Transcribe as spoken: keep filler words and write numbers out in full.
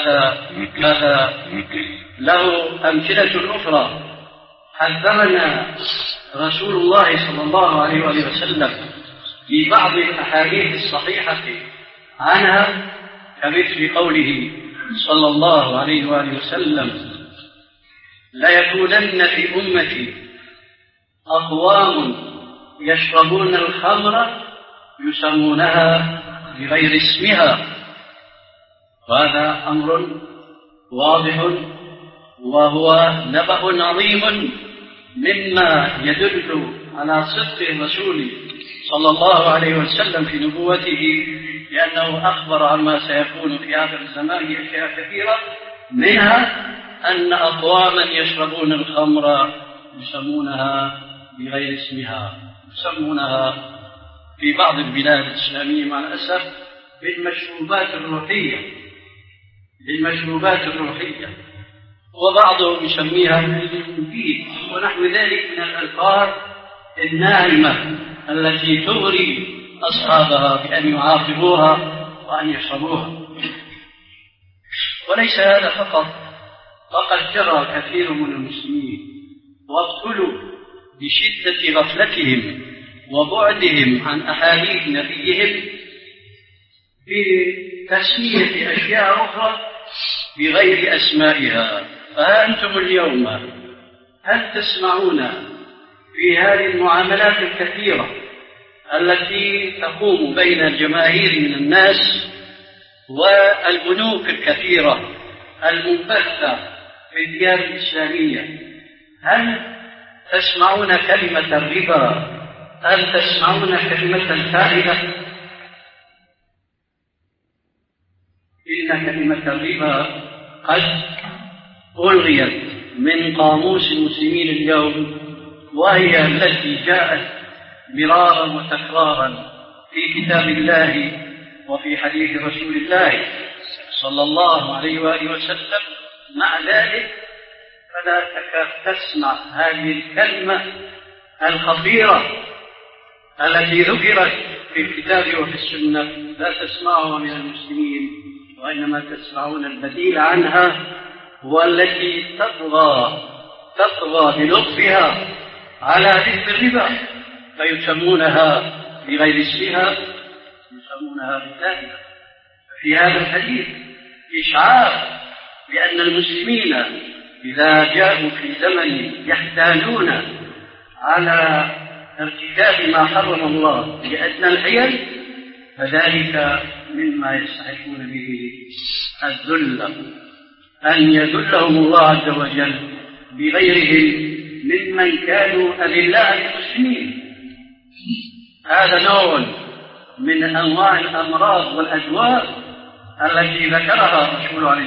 هذا هذا له أمثلة أخرى حذرنا رسول الله صلى الله عليه وسلم في بعض الأحاديث الصحيحة عنها، كمثل قوله صلى الله عليه وآله وسلم: لا يكونن في أمتي أقوام يشربون الخمر يسمونها بغير اسمها. وهذا أمر واضح وهو نبأ عظيم مما يدل على صدق الرسول صلى الله عليه وسلم في نبوته، لأنه أخبر عما سيكون في آخر الزمان أشياء كثيرة، منها أن أقواما يشربون الخمر يسمونها بغير اسمها، يسمونها في بعض البلاد الإسلامية مع الأسف بالمشروبات الروحية بالمشروبات الروحية وبعضهم يسميها بالمفيد ونحو ذلك من الألفاظ الناعمة التي تغري أصحابها بأن يعاقبوها وأن يشربوها. وليس هذا فقط، فقد جرى كثير من المسلمين وابتلوا بشدة غفلتهم وبعدهم عن أحاديث نبيهم بتسمية أشياء أخرى بغير أسمائها. فأنتم اليوم هل تسمعون في هذه المعاملات الكثيرة التي تقوم بين الجماهير من الناس والبنوك الكثيرة المنبثة في الديار الإسلامية، هل تسمعون كلمة الربا؟ هل تسمعون كلمة الفائدة؟ إن كلمة الربا قد ألغيت من قاموس المسلمين اليوم، وهي التي جاءت مرارا وتكرارا في كتاب الله وفي حديث رسول الله صلى الله عليه وآله وسلم. مع ذلك فلا تكاد تسمع هذه الكلمة الخطيرة التي ذكرت في الكتاب وفي السنة، لا تسمعها من المسلمين، وإنما تسمعون البديل عنها والتي تطغى تطغى بلطفها على ذكر الربا، فيسمونها بغير اسمها، يسمونها بالله. في هذا الحديث إشعار بأن المسلمين إذا جاءوا في زمن يحتاجون على ارتكاب ما حرم الله بأدنى الحيل، فذلك مما يستحقون به الذل، أن يذلهم الله عز وجل بغيرهم ممن كانوا أذلاء المسلمين. هذا نوع من أنواع الأمراض والأدواء التي ذكرها الرسول عليه